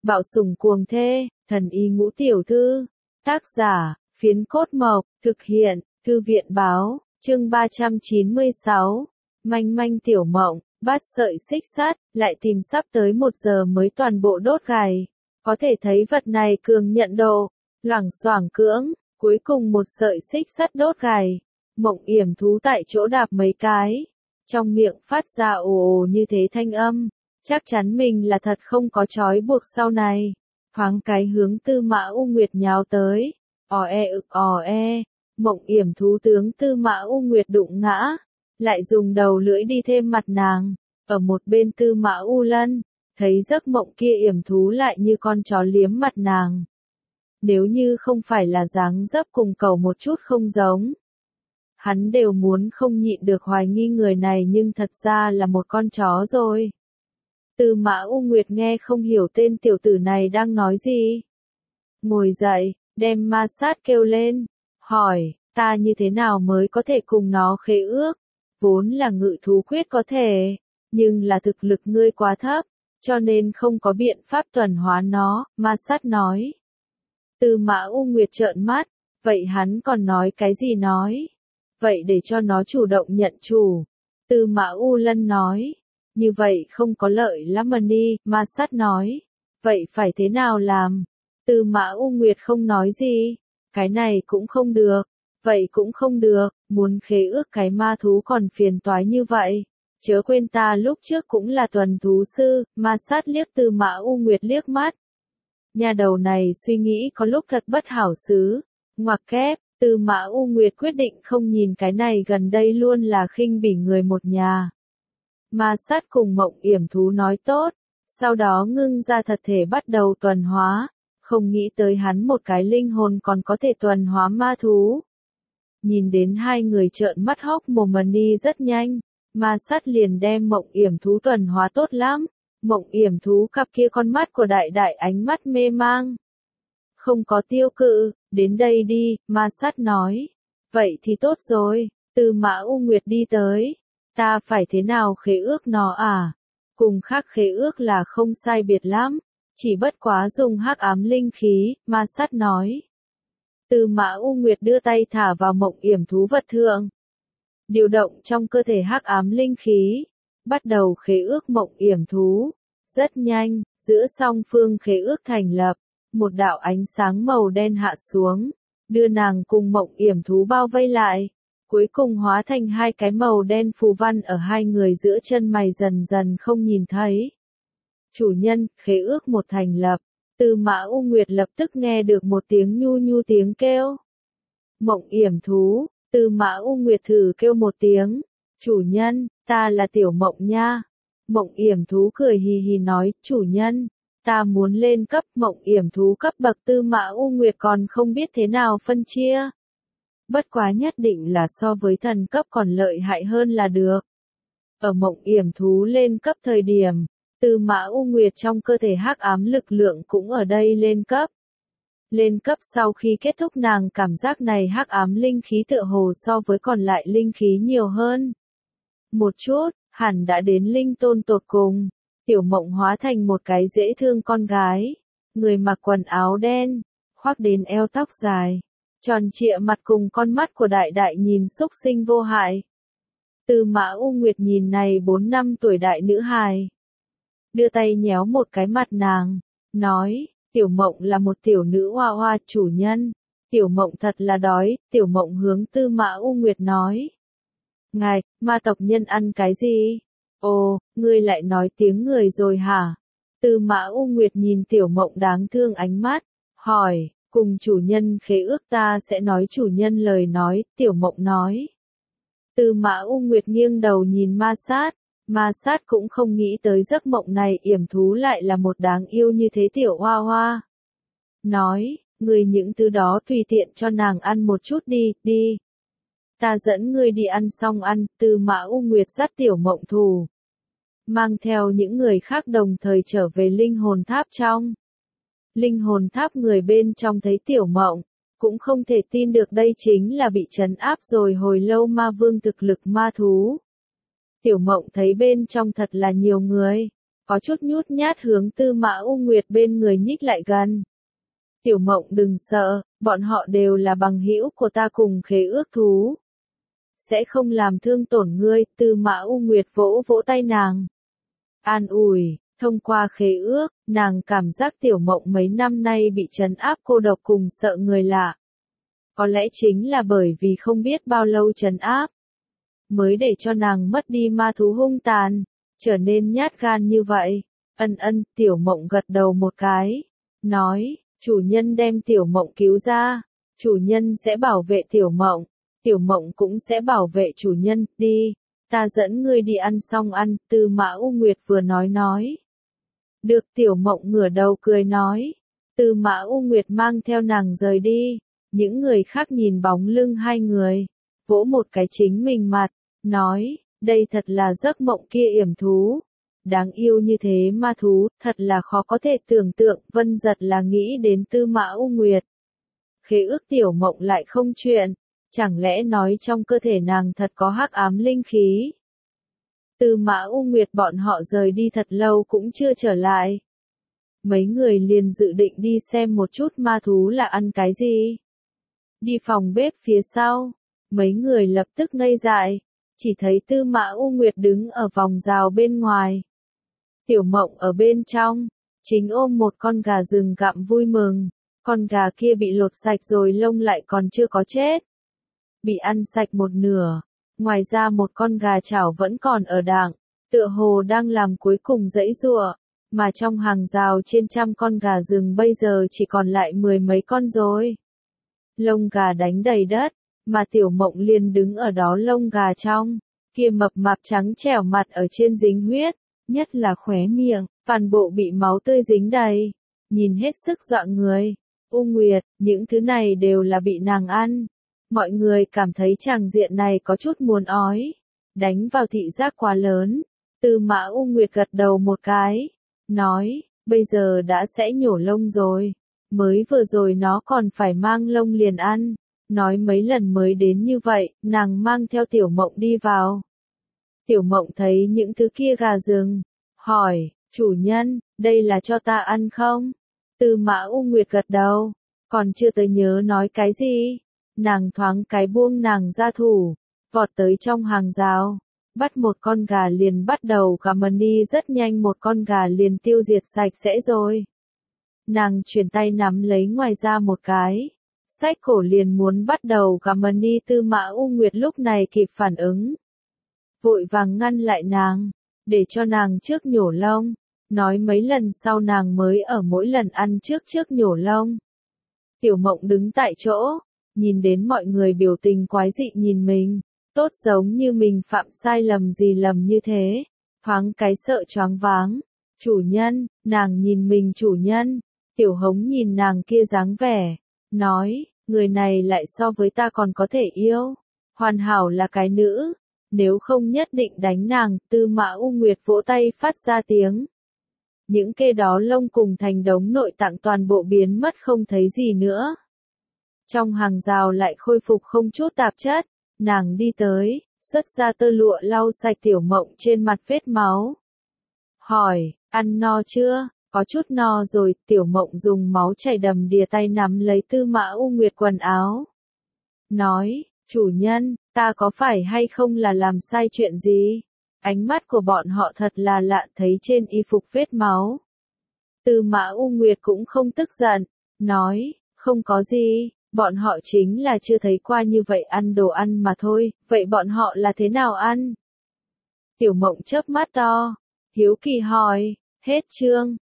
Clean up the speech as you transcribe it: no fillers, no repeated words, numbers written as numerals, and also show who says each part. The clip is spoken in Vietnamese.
Speaker 1: Bạo sủng cuồng thê, thần y ngũ tiểu thư. Tác giả, Phiến Cốt Mộc, thực hiện, Thư viện báo, chương 396. Manh manh tiểu mộng, bắt sợi xích sắt, lại tìm sắp tới 1 giờ mới toàn bộ đốt gài. Có thể thấy vật này cường nhận độ, loảng xoảng cưỡng, cuối cùng 1 sợi xích sắt đốt gài. Mộng yểm thú tại chỗ đạp mấy cái, trong miệng phát ra ồ ồ như thế thanh âm, chắc chắn mình là thật không có trói buộc sau này. Thoáng cái hướng Tư Mã U Nguyệt nhào tới, ò e, mộng yểm thú tướng Tư Mã U Nguyệt đụng ngã, lại dùng đầu lưỡi đi thêm mặt nàng. Ở một bên Tư Mã U Lân, thấy giấc mộng kia yểm thú lại như con chó liếm mặt nàng. Nếu như không phải là dáng dấp cùng cậu một chút không giống, hắn đều muốn không nhịn được hoài nghi người này, nhưng thật ra là một con chó rồi. Tư Mã U Nguyệt nghe không hiểu tên tiểu tử này đang nói gì. Ngồi dậy, đem ma sát kêu lên, hỏi, ta như thế nào mới có thể cùng nó khế ước? Vốn là ngự thú quyết có thể, nhưng là thực lực ngươi quá thấp, cho nên không có biện pháp tuần hóa nó, ma sát nói. Tư Mã U Nguyệt trợn mắt, vậy hắn còn nói cái gì nói? Vậy để cho nó chủ động nhận chủ. Tư Mã U Lân nói, như vậy không có lợi lắm mà đi, ma sát nói. Vậy phải thế nào làm? Tư Mã U Nguyệt không nói gì, cái này cũng không được, vậy cũng không được, muốn khế ước cái ma thú còn phiền toái như vậy. Chớ quên ta lúc trước cũng là tuần thú sư, ma sát liếc Tư Mã U Nguyệt liếc mắt. Nhà đầu này suy nghĩ có lúc thật bất hảo xứ, ngoặc kép. Tư Mã U Nguyệt quyết định không nhìn cái này gần đây luôn là khinh bỉ người một nhà. Ma sát cùng mộng yểm thú nói tốt, sau đó ngưng ra thật thể bắt đầu tuần hóa, không nghĩ tới hắn một cái linh hồn còn có thể tuần hóa ma thú. Nhìn đến hai người trợn mắt hốc mồm mà đi rất nhanh, ma sát liền đem mộng yểm thú tuần hóa tốt lắm, mộng yểm thú cặp kia con mắt của đại đại ánh mắt mê mang. Không có tiêu cự, đến đây đi, ma sát nói. Vậy thì tốt rồi, Tư Mã U Nguyệt đi tới. Ta phải thế nào khế ước nó à? Cùng khác khế ước là không sai biệt lắm, chỉ bất quá dùng hắc ám linh khí, ma sát nói. Tư Mã U Nguyệt đưa tay thả vào mộng yểm thú vật thượng. Điều động trong cơ thể hắc ám linh khí, bắt đầu khế ước mộng yểm thú. Rất nhanh, giữa song phương khế ước thành lập. Một đạo ánh sáng màu đen hạ xuống, đưa nàng cùng mộng yểm thú bao vây lại, cuối cùng hóa thành 2 cái màu đen phù văn ở hai người giữa chân mày dần dần không nhìn thấy. Chủ nhân, khế ước một thành lập, Tư Mã U Nguyệt lập tức nghe được một tiếng nhu nhu tiếng kêu. Mộng yểm thú, Tư Mã U Nguyệt thử kêu một tiếng, chủ nhân, ta là Tiểu Mộng nha. Mộng yểm thú cười hì hì nói, chủ nhân. Ta muốn lên cấp, mộng yểm thú cấp bậc Tư Mã U Nguyệt còn không biết thế nào phân chia. Bất quá nhất định là so với thần cấp còn lợi hại hơn là được. Ở mộng yểm thú lên cấp thời điểm, Tư Mã U Nguyệt trong cơ thể hắc ám lực lượng cũng ở đây lên cấp. Lên cấp sau khi kết thúc nàng cảm giác này hắc ám linh khí tựa hồ so với còn lại linh khí nhiều hơn. Một chút, hẳn đã đến linh tôn tột cùng. Tiểu Mộng hóa thành một cái dễ thương con gái, người mặc quần áo đen, khoác đến eo tóc dài, tròn trịa mặt cùng con mắt của đại đại nhìn xúc sinh vô hại. Tư Mã U Nguyệt nhìn này 4 năm tuổi đại nữ hài, đưa tay nhéo một cái mặt nàng, nói, Tiểu Mộng là một tiểu nữ hoa hoa, chủ nhân, Tiểu Mộng thật là đói. Tiểu Mộng hướng Tư Mã U Nguyệt nói, ngài, ma tộc nhân ăn cái gì? Ồ, ngươi lại nói tiếng người rồi hả? Tư Mã U Nguyệt nhìn Tiểu Mộng đáng thương ánh mắt, hỏi, cùng chủ nhân khế ước ta sẽ nói chủ nhân lời nói, Tiểu Mộng nói. Tư Mã U Nguyệt nghiêng đầu nhìn ma sát cũng không nghĩ tới giấc mộng này yểm thú lại là một đáng yêu như thế tiểu hoa hoa. Nói, ngươi những thứ đó tùy tiện cho nàng ăn một chút đi. Ta dẫn ngươi đi ăn xong ăn, Tư Mã U Nguyệt dắt Tiểu Mộng thủ. Mang theo những người khác đồng thời trở về linh hồn tháp trong. Linh hồn tháp người bên trong thấy Tiểu Mộng, cũng không thể tin được đây chính là bị trấn áp rồi hồi lâu ma vương thực lực ma thú. Tiểu Mộng thấy bên trong thật là nhiều người, có chút nhút nhát hướng Tư Mã U Nguyệt bên người nhích lại gần. Tiểu Mộng đừng sợ, bọn họ đều là bằng hữu của ta cùng khế ước thú. Sẽ không làm thương tổn ngươi, Tư Mã U Nguyệt vỗ vỗ tay nàng. An ủi, thông qua khế ước, nàng cảm giác Tiểu Mộng mấy năm nay bị trấn áp cô độc cùng sợ người lạ. Có lẽ chính là bởi vì không biết bao lâu trấn áp, mới để cho nàng mất đi ma thú hung tàn, trở nên nhát gan như vậy. Tiểu Mộng gật đầu một cái, nói, chủ nhân đem Tiểu Mộng cứu ra, chủ nhân sẽ bảo vệ Tiểu Mộng cũng sẽ bảo vệ chủ nhân, đi, ta dẫn ngươi đi ăn xong ăn, Tư Mã U Nguyệt vừa nói. Được, Tiểu Mộng ngửa đầu cười nói, Tư Mã U Nguyệt mang theo nàng rời đi, những người khác nhìn bóng lưng hai người, vỗ một cái chính mình mặt, nói, đây thật là giấc mộng kia yểm thú. Đáng yêu như thế ma thú, thật là khó có thể tưởng tượng, Vân giật là nghĩ đến Tư Mã U Nguyệt. Khế ước Tiểu Mộng lại không chuyện, chẳng lẽ nói trong cơ thể nàng thật có hắc ám linh khí. Tư Mã U Nguyệt bọn họ rời đi thật lâu cũng chưa trở lại. Mấy người liền dự định đi xem một chút ma thú là ăn cái gì. Đi phòng bếp phía sau, mấy người lập tức ngây dại, chỉ thấy Tư Mã U Nguyệt đứng ở vòng rào bên ngoài. Tiểu Mộng ở bên trong, chính ôm một con gà rừng gặm vui mừng, con gà kia bị lột sạch rồi lông lại còn chưa có chết. Bị ăn sạch một nửa, ngoài ra một con gà chảo vẫn còn ở đạng, tựa hồ đang làm cuối cùng giãy giụa, mà trong hàng rào trên trăm con gà rừng bây giờ chỉ còn lại mười mấy con rồi. Lông gà đánh đầy đất, mà Tiểu Mộng liền đứng ở đó lông gà trong, kia mập mạp trắng trẻo mặt ở trên dính huyết, nhất là khóe miệng, toàn bộ bị máu tươi dính đầy, nhìn hết sức dọa người. U Nguyệt, những thứ này đều là bị nàng ăn. Mọi người cảm thấy tràng diện này có chút muốn ói, đánh vào thị giác quá lớn. Tư Mã U Nguyệt gật đầu một cái, nói, bây giờ đã sẽ nhổ lông rồi, mới vừa rồi nó còn phải mang lông liền ăn. Nói mấy lần mới đến như vậy, nàng mang theo Tiểu Mộng đi vào. Tiểu Mộng thấy những thứ kia gà rừng, hỏi, chủ nhân, đây là cho ta ăn không? Tư Mã U Nguyệt gật đầu, còn chưa tới nhớ nói cái gì. Nàng thoáng cái buông nàng ra thủ, vọt tới trong hàng rào, bắt một con gà liền bắt đầu gặm đi, rất nhanh một con gà liền tiêu diệt sạch sẽ rồi. Nàng chuyển tay nắm lấy ngoài ra một cái, xách cổ liền muốn bắt đầu gặm đi. Tư Mã U Nguyệt lúc này kịp phản ứng, vội vàng ngăn lại nàng, để cho nàng trước nhổ lông, nói mấy lần sau nàng mới ở mỗi lần ăn trước nhổ lông. Tiểu Mộng đứng tại chỗ, nhìn đến mọi người biểu tình quái dị nhìn mình, tốt giống như mình phạm sai lầm gì lầm như thế, thoáng cái sợ choáng váng. Chủ nhân, nàng nhìn mình chủ nhân, Tiểu Hống nhìn nàng kia dáng vẻ, nói, người này lại so với ta còn có thể yêu, hoàn hảo là cái nữ, nếu không nhất định đánh nàng. Tư Mã U Nguyệt vỗ tay phát ra tiếng. Những kê đó lông cùng thành đống nội tạng toàn bộ biến mất không thấy gì nữa. Trong hàng rào lại khôi phục không chút tạp chất, nàng đi tới, xuất ra tơ lụa lau sạch Tiểu Mộng trên mặt vết máu. Hỏi, ăn no chưa? Có chút no rồi. Tiểu Mộng dùng máu chảy đầm đìa tay nắm lấy Tư Mã U Nguyệt quần áo. Nói, chủ nhân, ta có phải hay không là làm sai chuyện gì? Ánh mắt của bọn họ thật là lạ, thấy trên y phục vết máu. Tư Mã U Nguyệt cũng không tức giận, nói, không có gì, bọn họ chính là chưa thấy qua như vậy ăn đồ ăn mà thôi, vậy bọn họ là thế nào ăn? Tiểu Mộng chớp mắt to, hiếu kỳ hỏi, hết chương.